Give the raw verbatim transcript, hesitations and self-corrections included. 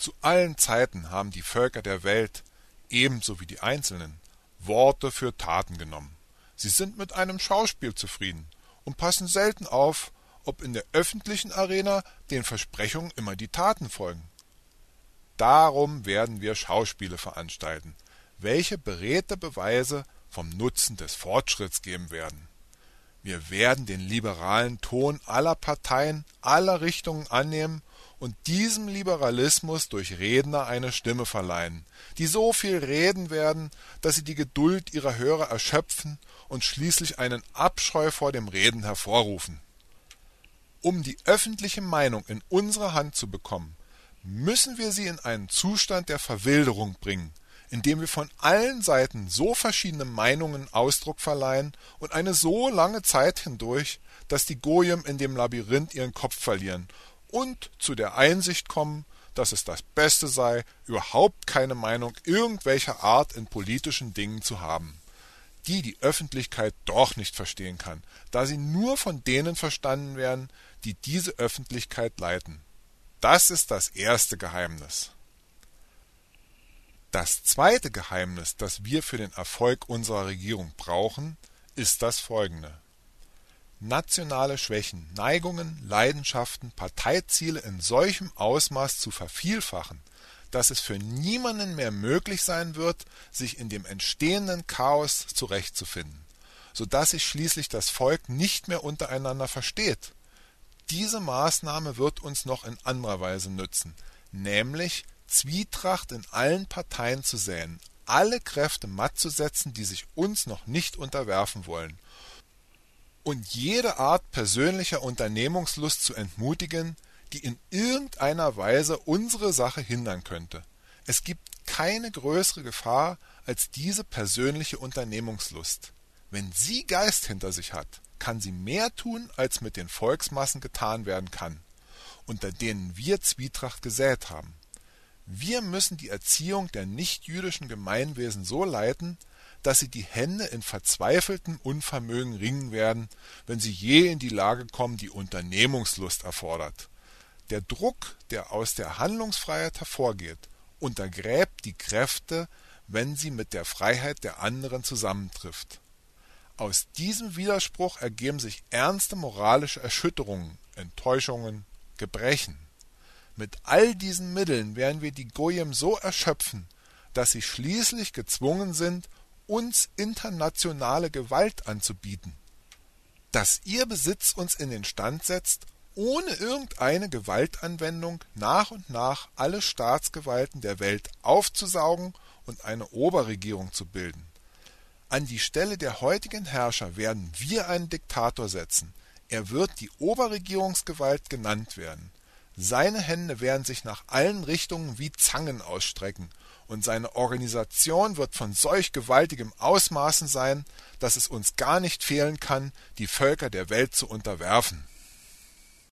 Zu allen Zeiten haben die Völker der Welt, ebenso wie die Einzelnen, Worte für Taten genommen. Sie sind mit einem Schauspiel zufrieden und passen selten auf, ob in der öffentlichen Arena den Versprechungen immer die Taten folgen. Darum werden wir Schauspiele veranstalten, welche beredte Beweise vom Nutzen des Fortschritts geben werden. Wir werden den liberalen Ton aller Parteien, aller Richtungen annehmen und diesem Liberalismus durch Redner eine Stimme verleihen, die so viel reden werden, dass sie die Geduld ihrer Hörer erschöpfen und schließlich einen Abscheu vor dem Reden hervorrufen. Um die öffentliche Meinung in unsere Hand zu bekommen, müssen wir sie in einen Zustand der Verwilderung bringen, indem wir von allen Seiten so verschiedene Meinungen Ausdruck verleihen und eine so lange Zeit hindurch, dass die Goyim in dem Labyrinth ihren Kopf verlieren und zu der Einsicht kommen, dass es das Beste sei, überhaupt keine Meinung irgendwelcher Art in politischen Dingen zu haben, die die Öffentlichkeit doch nicht verstehen kann, da sie nur von denen verstanden werden, die diese Öffentlichkeit leiten. Das ist das erste Geheimnis. Das zweite Geheimnis, das wir für den Erfolg unserer Regierung brauchen, ist das folgende. Nationale Schwächen, Neigungen, Leidenschaften, Parteiziele in solchem Ausmaß zu vervielfachen, dass es für niemanden mehr möglich sein wird, sich in dem entstehenden Chaos zurechtzufinden, sodass sich schließlich das Volk nicht mehr untereinander versteht. Diese Maßnahme wird uns noch in anderer Weise nützen, nämlich Zwietracht in allen Parteien zu säen, alle Kräfte matt zu setzen, die sich uns noch nicht unterwerfen wollen, und jede Art persönlicher Unternehmungslust zu entmutigen, die in irgendeiner Weise unsere Sache hindern könnte. Es gibt keine größere Gefahr als diese persönliche Unternehmungslust. Wenn sie Geist hinter sich hat, kann sie mehr tun, als mit den Volksmassen getan werden kann, unter denen wir Zwietracht gesät haben. Wir müssen die Erziehung der nichtjüdischen Gemeinwesen so leiten, dass sie die Hände in verzweifeltem Unvermögen ringen werden, wenn sie je in die Lage kommen, die Unternehmungslust erfordert. Der Druck, der aus der Handlungsfreiheit hervorgeht, untergräbt die Kräfte, wenn sie mit der Freiheit der anderen zusammentrifft. Aus diesem Widerspruch ergeben sich ernste moralische Erschütterungen, Enttäuschungen, Gebrechen. Mit all diesen Mitteln werden wir die Goyim so erschöpfen, dass sie schließlich gezwungen sind, uns internationale Gewalt anzubieten. Dass ihr Besitz uns in den Stand setzt, ohne irgendeine Gewaltanwendung nach und nach alle Staatsgewalten der Welt aufzusaugen und eine Oberregierung zu bilden. An die Stelle der heutigen Herrscher werden wir einen Diktator setzen. Er wird die Oberregierungsgewalt genannt werden. Seine Hände werden sich nach allen Richtungen wie Zangen ausstrecken, und seine Organisation wird von solch gewaltigem Ausmaßen sein, dass es uns gar nicht fehlen kann, die Völker der Welt zu unterwerfen.